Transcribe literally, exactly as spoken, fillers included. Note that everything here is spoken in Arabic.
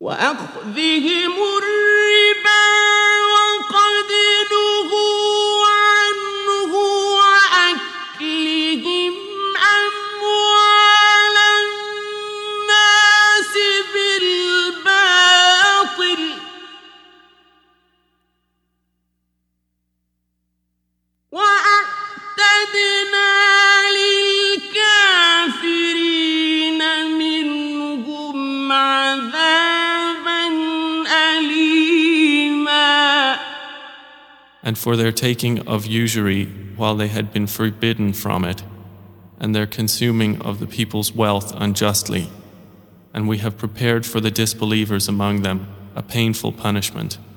وأخذهم الربا وقد نهوا عنه وأكلهم أموال الناس بالباطل وأعتدنا للكافرين منهم عذابا أليما. And for their taking of usury while they had been forbidden from it, and their consuming of the people's wealth unjustly, and we have prepared for the disbelievers among them a painful punishment.